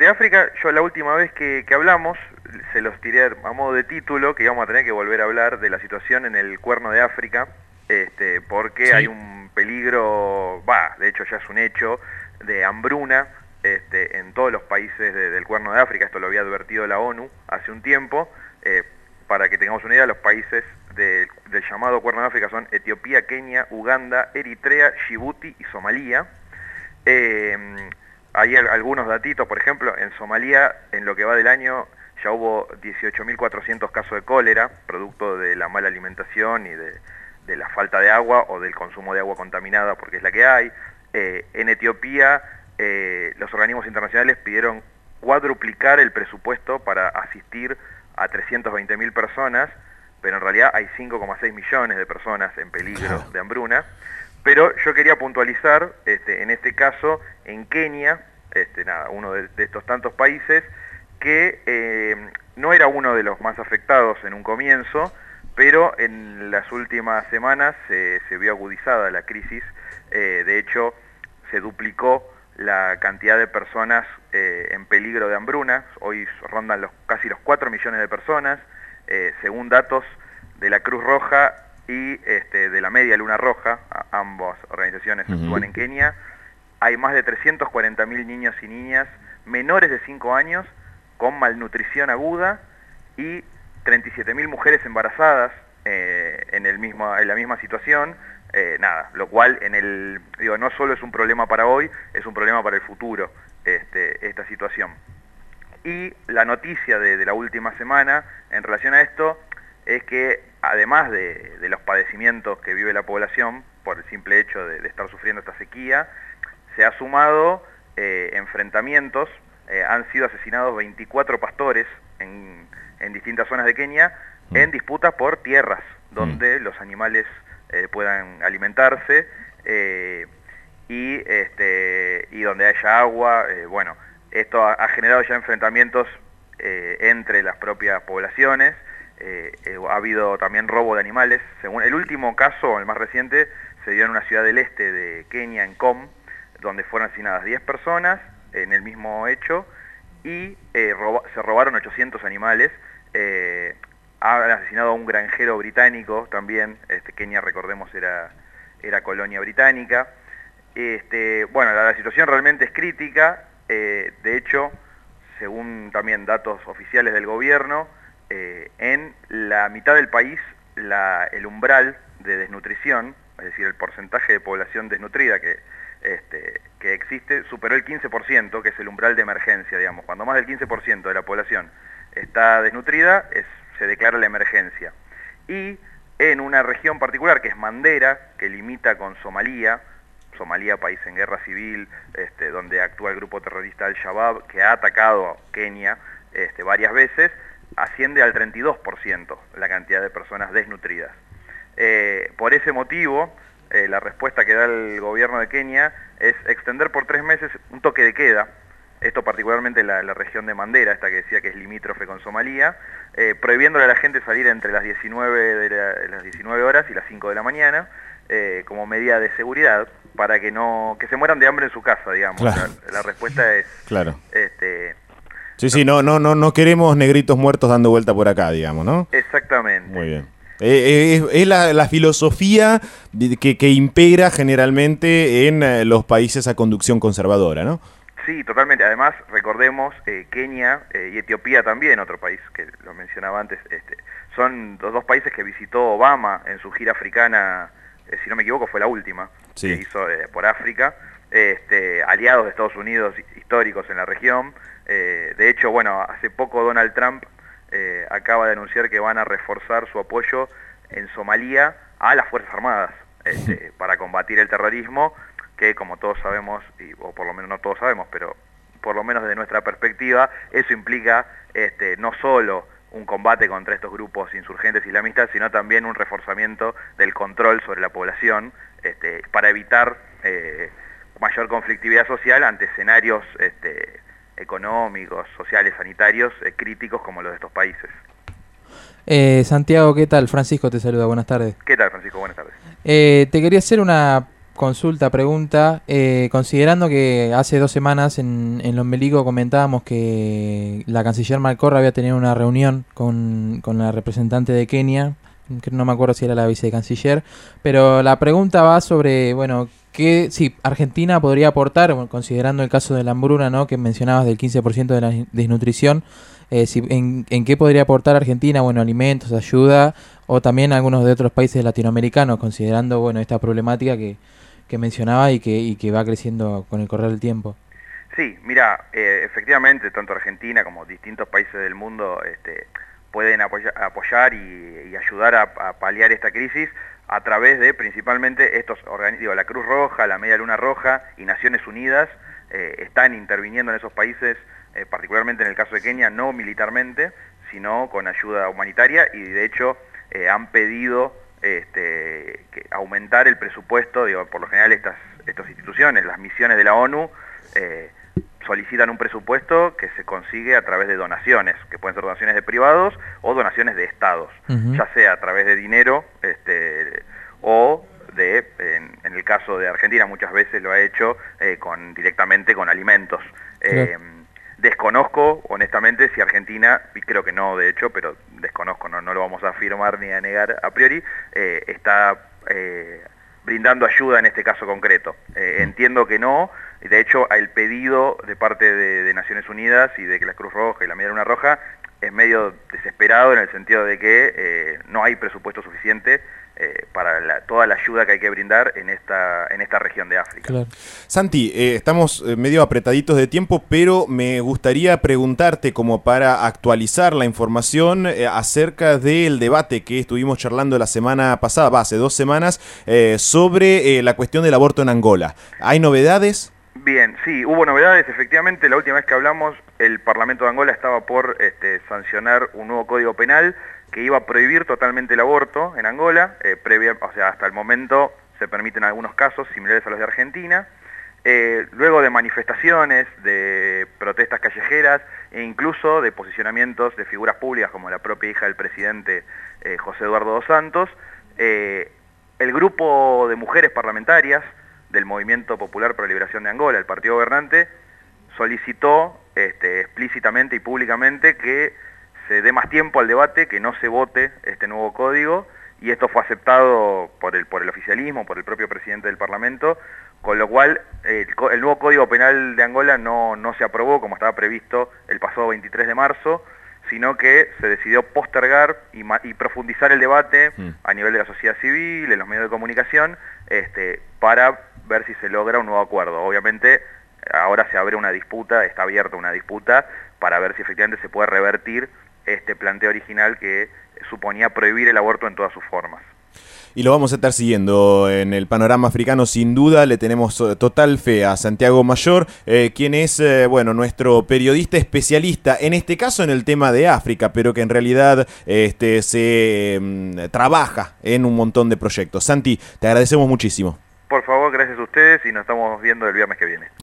África, yo la última vez que hablamos, se los tiré a modo de título, que íbamos a tener que volver a hablar de la situación en el Cuerno de África, porque Sí. hay un peligro, de hecho ya es un hecho, de hambruna en todos los países del Cuerno de África. Esto lo había advertido la ONU hace un tiempo. Para que tengamos una idea, los países del llamado Cuerno de África son Etiopía, Kenia, Uganda, Eritrea, Djibouti y Somalia. Hay algunos datitos, por ejemplo, en Somalia, en lo que va del año, ya hubo 18.400 casos de cólera, producto de la mala alimentación y de la falta de agua o del consumo de agua contaminada, porque es la que hay. En Etiopía, los organismos internacionales pidieron cuadruplicar el presupuesto para asistir a 320.000 personas, pero en realidad hay 5,6 millones de personas en peligro de hambruna. Pero yo quería puntualizar, en este caso, en Kenia, uno de estos tantos países, que no era uno de los más afectados en un comienzo, pero en las últimas semanas se vio agudizada la crisis. De hecho, se duplicó la cantidad de personas en peligro de hambruna. Hoy rondan casi los 4 millones de personas, según datos de la Cruz Roja y de la Media Luna Roja. Ambas organizaciones actúan en Kenia. Hay más de 340.000 niños y niñas menores de 5 años con malnutrición aguda y 37.000 mujeres embarazadas en la misma situación. Lo cual no solo es un problema para hoy, es un problema para el futuro, esta situación. Y la noticia de la última semana en relación a esto es que, además de los padecimientos que vive la población por el simple hecho de estar sufriendo esta sequía, se ha sumado enfrentamientos. Han sido asesinados 24 pastores en distintas zonas de Kenia en disputas por tierras donde los animales puedan alimentarse y donde haya agua. Esto ha generado ya enfrentamientos entre las propias poblaciones. Ha habido también robo de animales. Según el último caso, el más reciente, se dio en una ciudad del este de Kenia, en Kom, donde fueron asesinadas 10 personas en el mismo hecho y se robaron 800 animales. Han asesinado a un granjero británico también. Kenia, recordemos, era colonia británica. La situación realmente es crítica. De hecho, según también datos oficiales del gobierno, en la mitad del país el umbral de desnutrición, es decir, el porcentaje de población desnutrida que existe, superó el 15%, que es el umbral de emergencia, digamos. Cuando más del 15% de la población está desnutrida, se declara la emergencia. Y en una región particular, que es Mandera, que limita con Somalia, país en guerra civil, donde actúa el grupo terrorista Al-Shabaab, que ha atacado a Kenia varias veces, asciende al 32% la cantidad de personas desnutridas. Por ese motivo, la respuesta que da el gobierno de Kenia es extender por 3 meses un toque de queda. Esto particularmente la región de Mandera, esta que decía que es limítrofe con Somalia, prohibiéndole a la gente salir entre las 19 horas y las 5 de la mañana, como medida de seguridad, para que se mueran de hambre en su casa, digamos. Claro. La respuesta es... Claro. Sí, no queremos negritos muertos dando vuelta por acá, digamos, ¿no? Exactamente. Muy bien. Es la filosofía que impera generalmente en los países a conducción conservadora, ¿no? Sí, totalmente. Además, recordemos, Kenia y Etiopía también, otro país que lo mencionaba antes, son los dos países que visitó Obama en su gira africana, si no me equivoco fue la última que hizo por África, aliados de Estados Unidos históricos en la región. De hecho, hace poco Donald Trump acaba de anunciar que van a reforzar su apoyo en Somalia a las Fuerzas Armadas para combatir el terrorismo, que como todos sabemos, o por lo menos no todos sabemos, pero por lo menos desde nuestra perspectiva, eso implica no solo un combate contra estos grupos insurgentes islamistas, sino también un reforzamiento del control sobre la población, para evitar mayor conflictividad social ante escenarios económicos, sociales, sanitarios críticos como los de estos países. Santiago, ¿qué tal? Francisco te saluda, buenas tardes. ¿Qué tal, Francisco? Buenas tardes. Te quería hacer una Consulta, pregunta, considerando que hace 2 semanas en el Ombeligo comentábamos que la canciller Malcorra había tenido una reunión con la representante de Kenia, que no me acuerdo si era la vicecanciller, pero la pregunta va sobre, bueno, que si Argentina podría aportar, bueno, considerando el caso de la hambruna, ¿no?, que mencionabas del 15% de la desnutrición, en qué podría aportar Argentina, bueno, alimentos, ayuda, o también algunos de otros países latinoamericanos, considerando, bueno, esta problemática que mencionaba y que va creciendo con el correr del tiempo. Sí, mira, efectivamente, tanto Argentina como distintos países del mundo pueden apoyar y ayudar a paliar esta crisis a través de principalmente estos organismos, la Cruz Roja, la Media Luna Roja y Naciones Unidas están interviniendo en esos países, particularmente en el caso de Kenia, no militarmente, sino con ayuda humanitaria, y de hecho han pedido que aumentar el presupuesto. Por lo general estas instituciones, las misiones de la ONU, solicitan un presupuesto que se consigue a través de donaciones, que pueden ser donaciones de privados o donaciones de estados, ya sea a través de dinero o en el caso de Argentina muchas veces lo ha hecho directamente con alimentos. Claro. Desconozco honestamente si Argentina, y creo que no de hecho, pero desconozco, no lo vamos a afirmar ni a negar a priori, está brindando ayuda en este caso concreto. Entiendo que no. De hecho, el pedido de parte de Naciones Unidas y de que la Cruz Roja y la Media Luna Roja es medio desesperado, en el sentido de que no hay presupuesto suficiente para toda la ayuda que hay que brindar en esta región de África. Claro. Santi, estamos medio apretaditos de tiempo, pero me gustaría preguntarte, como para actualizar la información acerca del debate que estuvimos charlando la semana pasada, hace 2 semanas, sobre la cuestión del aborto en Angola. ¿Hay novedades? Bien, sí, hubo novedades. Efectivamente, la última vez que hablamos, el Parlamento de Angola estaba por sancionar un nuevo código penal que iba a prohibir totalmente el aborto en Angola. Hasta el momento se permiten algunos casos similares a los de Argentina. Luego de manifestaciones, de protestas callejeras e incluso de posicionamientos de figuras públicas como la propia hija del presidente José Eduardo dos Santos, el grupo de mujeres parlamentarias del Movimiento Popular por la Liberación de Angola, el partido gobernante, solicitó explícitamente y públicamente que se dé más tiempo al debate, que no se vote este nuevo código, y esto fue aceptado por el oficialismo, por el propio presidente del Parlamento, con lo cual el nuevo Código Penal de Angola no se aprobó como estaba previsto el pasado 23 de marzo, sino que se decidió postergar y profundizar el debate a nivel de la sociedad civil, en los medios de comunicación, para ver si se logra un nuevo acuerdo. Obviamente ahora se abre una disputa, está abierta una disputa para ver si efectivamente se puede revertir este planteo original que suponía prohibir el aborto en todas sus formas. Y lo vamos a estar siguiendo en el panorama africano, sin duda. Le tenemos total fe a Santiago Mayor, quien es nuestro periodista especialista, en este caso en el tema de África, pero que en realidad se trabaja en un montón de proyectos. Santi, te agradecemos muchísimo. Por favor, gracias a ustedes y nos estamos viendo el viernes que viene.